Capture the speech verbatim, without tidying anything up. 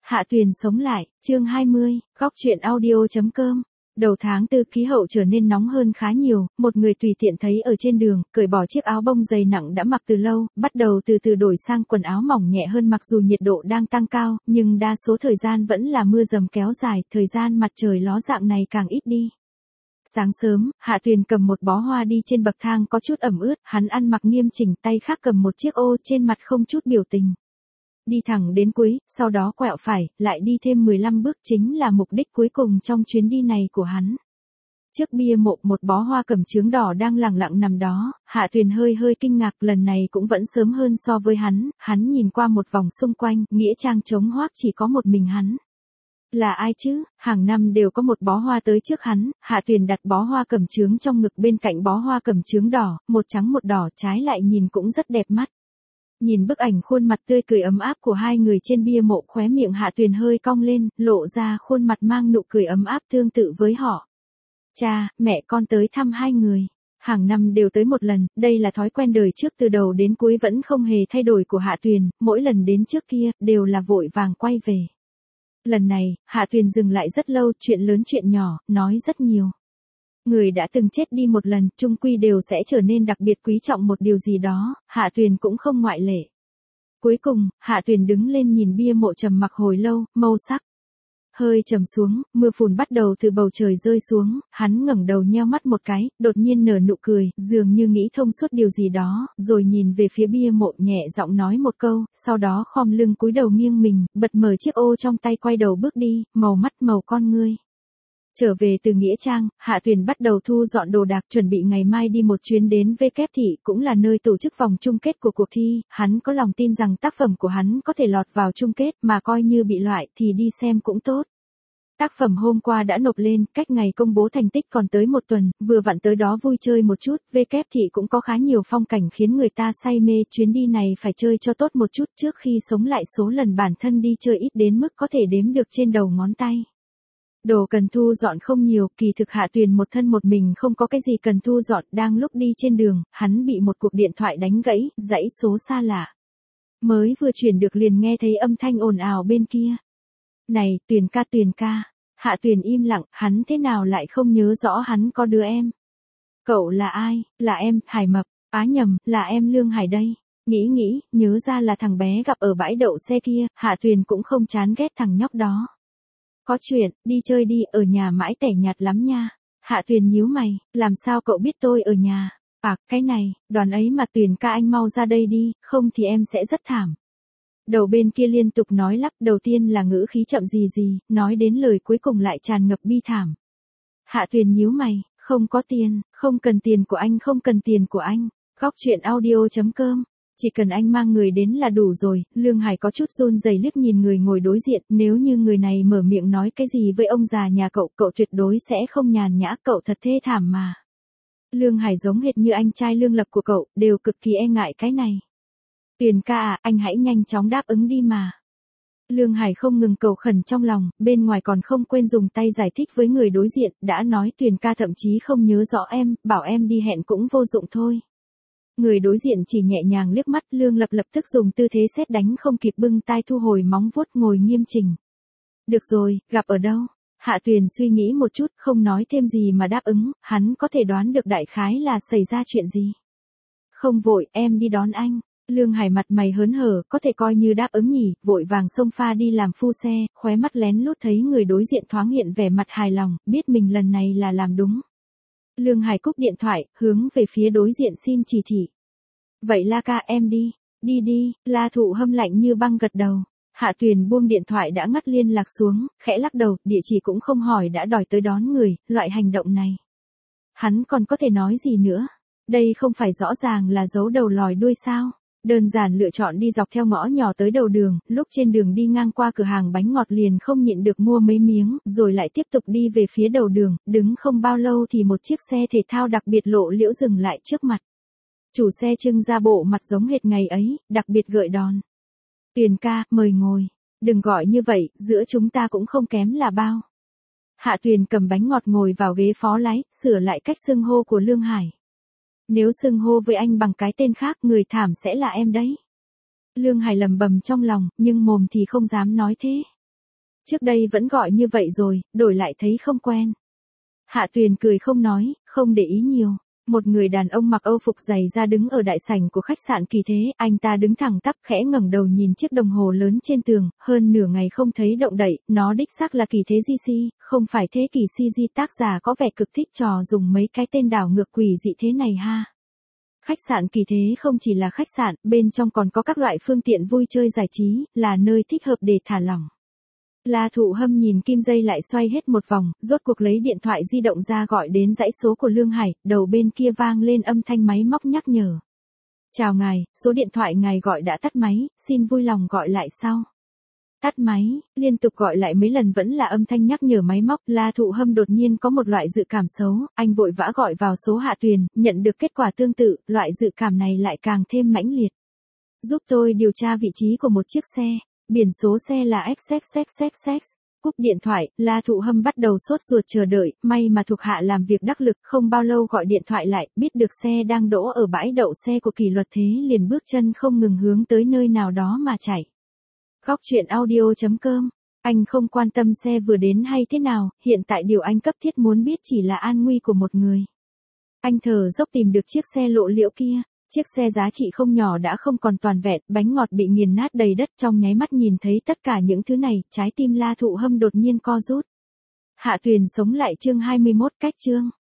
Hạ Tuyền sống lại, chương hai mươi, góc truyện audio chấm com. Đầu tháng tư khí hậu trở nên nóng hơn khá nhiều, một người tùy tiện thấy ở trên đường, cởi bỏ chiếc áo bông dày nặng đã mặc từ lâu, bắt đầu từ từ đổi sang quần áo mỏng nhẹ hơn mặc dù nhiệt độ đang tăng cao, nhưng đa số thời gian vẫn là mưa dầm kéo dài, thời gian mặt trời ló dạng này càng ít đi. Sáng sớm, Hạ Tuyền cầm một bó hoa đi trên bậc thang có chút ẩm ướt, hắn ăn mặc nghiêm chỉnh, tay khác cầm một chiếc ô, trên mặt không chút biểu tình. Đi thẳng đến cuối, sau đó quẹo phải, lại đi thêm mười lăm bước chính là mục đích cuối cùng trong chuyến đi này của hắn. Trước bia mộ một bó hoa cẩm chướng đỏ đang lẳng lặng nằm đó, Hạ Tuyền hơi hơi kinh ngạc, lần này cũng vẫn sớm hơn so với hắn, hắn nhìn qua một vòng xung quanh, nghĩa trang trống hoác chỉ có một mình hắn. Là ai chứ, hàng năm đều có một bó hoa tới trước hắn, Hạ Tuyền đặt bó hoa cẩm chướng trong ngực bên cạnh bó hoa cẩm chướng đỏ, một trắng một đỏ, trái lại nhìn cũng rất đẹp mắt. Nhìn bức ảnh khuôn mặt tươi cười ấm áp của hai người trên bia mộ, khóe miệng Hạ Tuyền hơi cong lên, lộ ra khuôn mặt mang nụ cười ấm áp tương tự với họ. Cha, mẹ con tới thăm hai người. Hàng năm đều tới một lần, đây là thói quen đời trước từ đầu đến cuối vẫn không hề thay đổi của Hạ Tuyền, mỗi lần đến trước kia, đều là vội vàng quay về. Lần này, Hạ Tuyền dừng lại rất lâu, chuyện lớn chuyện nhỏ, nói rất nhiều. Người đã từng chết đi một lần, chung quy đều sẽ trở nên đặc biệt quý trọng một điều gì đó, Hạ Tuyền cũng không ngoại lệ. Cuối cùng, Hạ Tuyền đứng lên nhìn bia mộ trầm mặc hồi lâu, màu sắc hơi trầm xuống, mưa phùn bắt đầu từ bầu trời rơi xuống, hắn ngẩng đầu nheo mắt một cái, đột nhiên nở nụ cười, dường như nghĩ thông suốt điều gì đó, rồi nhìn về phía bia mộ nhẹ giọng nói một câu, sau đó khom lưng cúi đầu nghiêng mình, bật mở chiếc ô trong tay quay đầu bước đi, màu mắt màu con ngươi. Trở về từ nghĩa trang, Hạ Tuyền bắt đầu thu dọn đồ đạc, chuẩn bị ngày mai đi một chuyến đến V Kép Thị, cũng là nơi tổ chức vòng chung kết của cuộc thi, hắn có lòng tin rằng tác phẩm của hắn có thể lọt vào chung kết, mà coi như bị loại thì đi xem cũng tốt. Tác phẩm hôm qua đã nộp lên, cách ngày công bố thành tích còn tới một tuần, vừa vặn tới đó vui chơi một chút, V Kép Thị cũng có khá nhiều phong cảnh khiến người ta say mê, chuyến đi này phải chơi cho tốt một chút trước khi sống lại số lần bản thân đi chơi ít đến mức có thể đếm được trên đầu ngón tay. Đồ cần thu dọn không nhiều, kỳ thực Hạ Tuyền một thân một mình không có cái gì cần thu dọn, đang lúc đi trên đường, hắn bị một cuộc điện thoại đánh gãy, dãy số xa lạ. Mới vừa chuyển được liền nghe thấy âm thanh ồn ào bên kia. Này, Tuyền ca Tuyền ca. Hạ Tuyền im lặng, hắn thế nào lại không nhớ rõ hắn có đứa em. Cậu là ai? Là em, Hải Mập. Á nhầm, là em Lương Hải đây. Nghĩ nghĩ, nhớ ra là thằng bé gặp ở bãi đậu xe kia, Hạ Tuyền cũng không chán ghét thằng nhóc đó. Có chuyện, đi chơi đi, ở nhà mãi tẻ nhạt lắm nha. Hạ Tuyền nhíu mày, làm sao cậu biết tôi ở nhà? À, cái này, đoàn ấy mà Tuyền ca anh mau ra đây đi, không thì em sẽ rất thảm. Đầu bên kia liên tục nói lắp, đầu tiên là ngữ khí chậm gì gì, nói đến lời cuối cùng lại tràn ngập bi thảm. Hạ Tuyền nhíu mày, không có tiền, không cần tiền của anh, không cần tiền của anh. Góc truyện audio chấm com. Chỉ cần anh mang người đến là đủ rồi, Lương Hải có chút run rẩy liếc nhìn người ngồi đối diện, nếu như người này mở miệng nói cái gì với ông già nhà cậu, cậu tuyệt đối sẽ không nhàn nhã, cậu thật thê thảm mà. Lương Hải giống hệt như anh trai Lương Lập của cậu, đều cực kỳ e ngại cái này. Tuyền ca à, anh hãy nhanh chóng đáp ứng đi mà. Lương Hải không ngừng cầu khẩn trong lòng, bên ngoài còn không quên dùng tay giải thích với người đối diện, đã nói Tuyền ca thậm chí không nhớ rõ em, bảo em đi hẹn cũng vô dụng thôi. Người đối diện chỉ nhẹ nhàng liếc mắt, Lương Lập lập tức dùng tư thế sét đánh không kịp bưng tai thu hồi móng vuốt ngồi nghiêm chỉnh. Được rồi, gặp ở đâu? Hạ Tuyền suy nghĩ một chút, không nói thêm gì mà đáp ứng, hắn có thể đoán được đại khái là xảy ra chuyện gì. Không vội, em đi đón anh. Lương Hải mặt mày hớn hở, có thể coi như đáp ứng nhỉ, vội vàng xông pha đi làm phu xe, khóe mắt lén lút thấy người đối diện thoáng hiện vẻ mặt hài lòng, biết mình lần này là làm đúng. Lương Hải cúp điện thoại, hướng về phía đối diện xin chỉ thị. Vậy La ca em đi, đi đi, La Thụ hâm lạnh như băng gật đầu. Hạ Tuyền buông điện thoại đã ngắt liên lạc xuống, khẽ lắc đầu, địa chỉ cũng không hỏi đã đòi tới đón người, loại hành động này. Hắn còn có thể nói gì nữa? Đây không phải rõ ràng là giấu đầu lòi đuôi sao? Đơn giản lựa chọn đi dọc theo ngõ nhỏ tới đầu đường, lúc trên đường đi ngang qua cửa hàng bánh ngọt liền không nhịn được mua mấy miếng, rồi lại tiếp tục đi về phía đầu đường, đứng không bao lâu thì một chiếc xe thể thao đặc biệt lộ liễu dừng lại trước mặt. Chủ xe trưng ra bộ mặt giống hệt ngày ấy, đặc biệt gợi đòn. Tuyền ca, mời ngồi. Đừng gọi như vậy, giữa chúng ta cũng không kém là bao. Hạ Tuyền cầm bánh ngọt ngồi vào ghế phó lái, sửa lại cách xưng hô của Lương Hải. Nếu xưng hô với anh bằng cái tên khác, người thảm sẽ là em đấy. Lương Hải lầm bầm trong lòng, nhưng mồm thì không dám nói thế. Trước đây vẫn gọi như vậy rồi, đổi lại thấy không quen. Hạ Tuyền cười không nói, không để ý nhiều. Một người đàn ông mặc âu phục dày da đứng ở đại sảnh của khách sạn Kỳ Thế, anh ta đứng thẳng tắp khẽ ngẩng đầu nhìn chiếc đồng hồ lớn trên tường, hơn nửa ngày không thấy động đậy, nó đích xác là Kỳ Thế giê xê, không phải Thế Kỷ xê giê, tác giả có vẻ cực thích trò dùng mấy cái tên đảo ngược quỷ dị thế này ha. Khách sạn Kỳ Thế không chỉ là khách sạn, bên trong còn có các loại phương tiện vui chơi giải trí, là nơi thích hợp để thả lỏng. La Thụ Hâm nhìn kim dây lại xoay hết một vòng, rốt cuộc lấy điện thoại di động ra gọi đến dãy số của Lương Hải, đầu bên kia vang lên âm thanh máy móc nhắc nhở. Chào ngài, số điện thoại ngài gọi đã tắt máy, xin vui lòng gọi lại sau. Tắt máy, liên tục gọi lại mấy lần vẫn là âm thanh nhắc nhở máy móc, La Thụ Hâm đột nhiên có một loại dự cảm xấu, anh vội vã gọi vào số Hạ Tuyền, nhận được kết quả tương tự, loại dự cảm này lại càng thêm mãnh liệt. Giúp tôi điều tra vị trí của một chiếc xe. Biển số xe là ích ích ích ích ích. Cúp điện thoại, La Thụ Hâm bắt đầu sốt ruột chờ đợi, may mà thuộc hạ làm việc đắc lực, không bao lâu gọi điện thoại lại, biết được xe đang đỗ ở bãi đậu xe của Kỷ Luật Thế liền bước chân không ngừng hướng tới nơi nào đó mà chạy. Góc truyện audio chấm com. Anh không quan tâm xe vừa đến hay thế nào, hiện tại điều anh cấp thiết muốn biết chỉ là an nguy của một người. Anh thở dốc tìm được chiếc xe lộ liễu kia. Chiếc xe giá trị không nhỏ đã không còn toàn vẹn, bánh ngọt bị nghiền nát đầy đất, trong nháy mắt nhìn thấy tất cả những thứ này, trái tim La Thụ Hâm đột nhiên co rút. Hạ Tuyền sống lại chương hai mươi mốt, cách chương.